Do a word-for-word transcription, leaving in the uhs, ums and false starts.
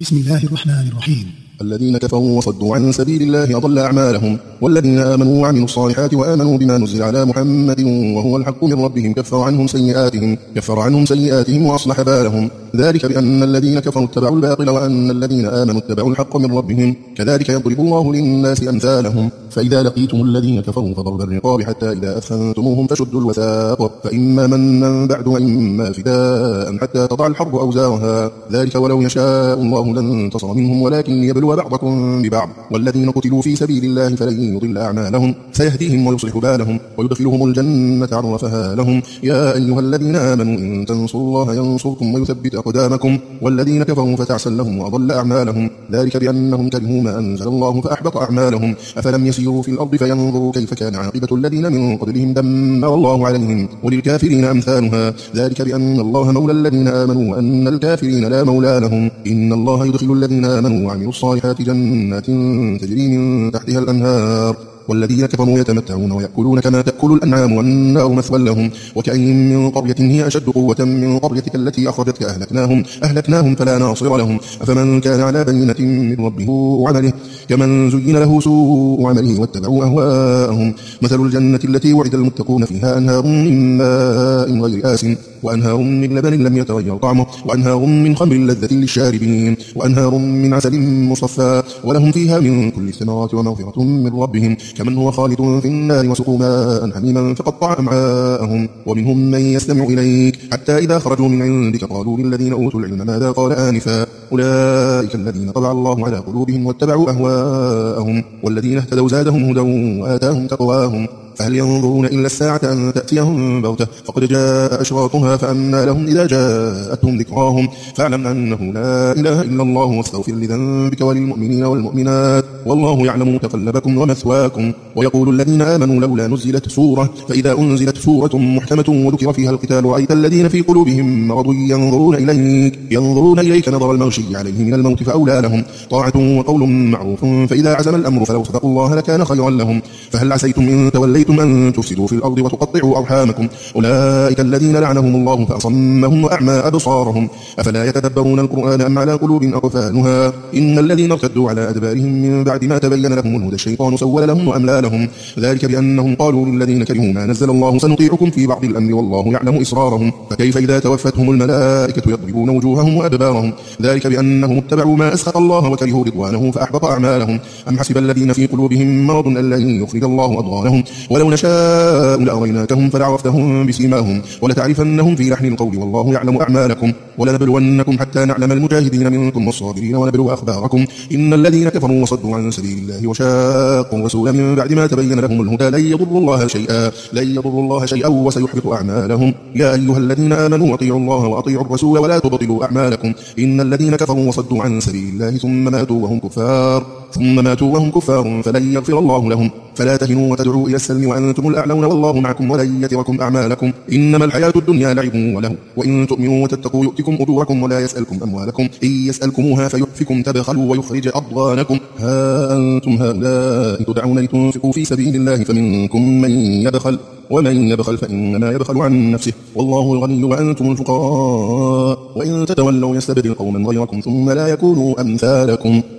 بسم الله الرحمن الرحيم. الذين كفروا وصدوا عن سبيل الله أضل أعمالهم، والذين آمنوا وعملوا الصالحات وآمنوا بما نزل على محمد وهو الحق من ربهم كفر عنهم سيئاتهم كفر عنهم سيئاتهم وأصلح بالهم، ذلك بأن الذين كفروا اتبعوا الباطل وأن الذين آمنوا اتبعوا الحق من ربهم، كذلك يضرب الله للناس أمثالهم. فإذا لقيتم الذين كفروا فضرب الرقاب حتى إذا أثخنتموهم فشدوا الوثاق، فإما منا بعد وإما فداء حتى تضع الحرب أوزارها، ذلك ولو يشاء الله لانتصر منهم ولكن ليبلو بعضكم ببعض، والذين قتلوا في سبيل الله فلن يضل أعمالهم سيهديهم ويصلح بالهم ويدخلهم الجنة عرفها لهم. يا أيها الذين آمنوا إن تنصروا الله ينصركم ويثبت أقدامكم، والذين كفروا فتعسا لهم وأضل أعمالهم، ذلك بأنهم كرهوا ما أنزل الله فأحبط أعمالهم. أفلم يسيروا في الأرض فينظروا كيف كان عاقبة الذين من قبلهم دمر الله عليهم وللكافرين أمثالها، ذلك بأن الله مولى الذين آمنوا وأن الكافرين لا مولى لهم. إن الله يدخل الذين آمنوا وعملوا الصالحات جنات تجري من تحتها الأنهار، والذين كفروا يتمتعون ويأكلون كما تأكل الأنعام والنار مثوى لهم. وكأين من قرية هي أشد قوة من قريتك التي أخرجتك أهلكناهم أهلكناهم فلا ناصر لهم. أفمن كان على بينة من ربه وعمله كمن زين له سوء عمله واتبعوا أهواءهم. مثل الجنة التي وعد المتقون فيها أنهار من ماء غير آسن وأنهار من لبن لم يتغير طعمه وأنهار من خمر لذة للشاربين وأنهار من عسل مصفى ولهم فيها من كل الثمرات ومغفرة من ربهم كمن هو خالد في النار وسقوا ماء حميما فقطع أمعاءهم. ومنهم من يستمع إليك حتى إذا خرجوا من عندك قالوا للذين أوتوا العلم ماذا قال آنفا أولئك الذين طبع الله على قلوبهم واتبعوا أهواءهم، والذين اهتدوا زادهم هدى وآتاهم تقواهم. فهل ينظرون إلا الساعة أن تأتيهم بغتة فقد جاء أشراطها فأنى لهم إذا جاءتهم ذكراهم. فاعلم أنه لا إله إلا الله واستغفر لذنبك وللمؤمنين والمؤمنات والله يعلم متقلبكم ومثواكم. ويقول الذين آمنوا لولا نزلت سورة، فإذا أنزلت سورة محكمة وذكر فيها القتال رأيت الذين في قلوبهم مرض ينظرون إليك ينظرون إليك نظر المغشي عليه من الموت فأولى لهم طاعة وقول معروف، فإذا عزم الأمر فلو صدقوا الله لكان خيرا لهم. فهل عسيتم إن توليتم أن تفسدوا في الأرض وتقطعوا أرحامكم أولئك الذين لعنهم الله فأصمهم وأعمى أبصارهم أفلا يتدبرون القرآن أم على قلوب أقفالها. إن الذين ارتدوا على أدبارهم من بعد ما تبين لهم الهدى الشيطان سول لهم وأملى لهم، ذلك بأنهم قالوا للذين كرهوا ما نزل الله سنطيعكم في بعض الأمر والله يعلم إسرارهم. فكيف إذا توفتهم الملائكة يضربون وجوههم وأدبارهم، ذلك بأنهم اتبعوا ما أسخط الله وكرهوا رضوانه فأحبط أعمالهم. أم حسب الذين في قلوبهم مرض أن لن يخرج الله أضغانهم ولو نشاء لأريناكهم فلعرفتهم بسيماهم ولتعرفنهم في لحن القول والله يعلم أعمالكم. ولنبلونكم حتى نعلم المجاهدين منكم والصابرين ونبلو أخباركم. إن الذين كفروا وصدوا عن سبيل الله وشاقوا الرسول من بعد ما تبين لهم الهدى لن يضروا الله شيئا لن يضروا الله شيئا وسيحبط أعمالهم. يا أيها الذين آمنوا أطيعوا الله وأطيعوا الرسول ولا تبطلوا أعمالكم. إن الذين كفروا وصدوا عن سبيل الله ثم ماتوا وهم كفار ثم ماتوا وهم كفار فلن يغفر الله لهم. فلا تهنوا وتدعوا إلى السلم وأنتم الأعلون والله معكم ولن يتركم أعمالكم. إنما الحياة الدنيا لعب وله وإن تؤمنوا وتتقوا يؤتكم أجوركم ولا يسألكم أموالكم إن يسألكموها فيحفكم تبخلوا ويخرج أضغانكم. ها أنتم هؤلاء تدعون لتنفقوا في سبيل الله فمنكم من يبخل ومن يبخل فإنما يبخل عن نفسه والله الغني وأنتم الفقراء وإن تتولوا يستبدل قوما غيركم ثم لا يكونوا أمثالكم.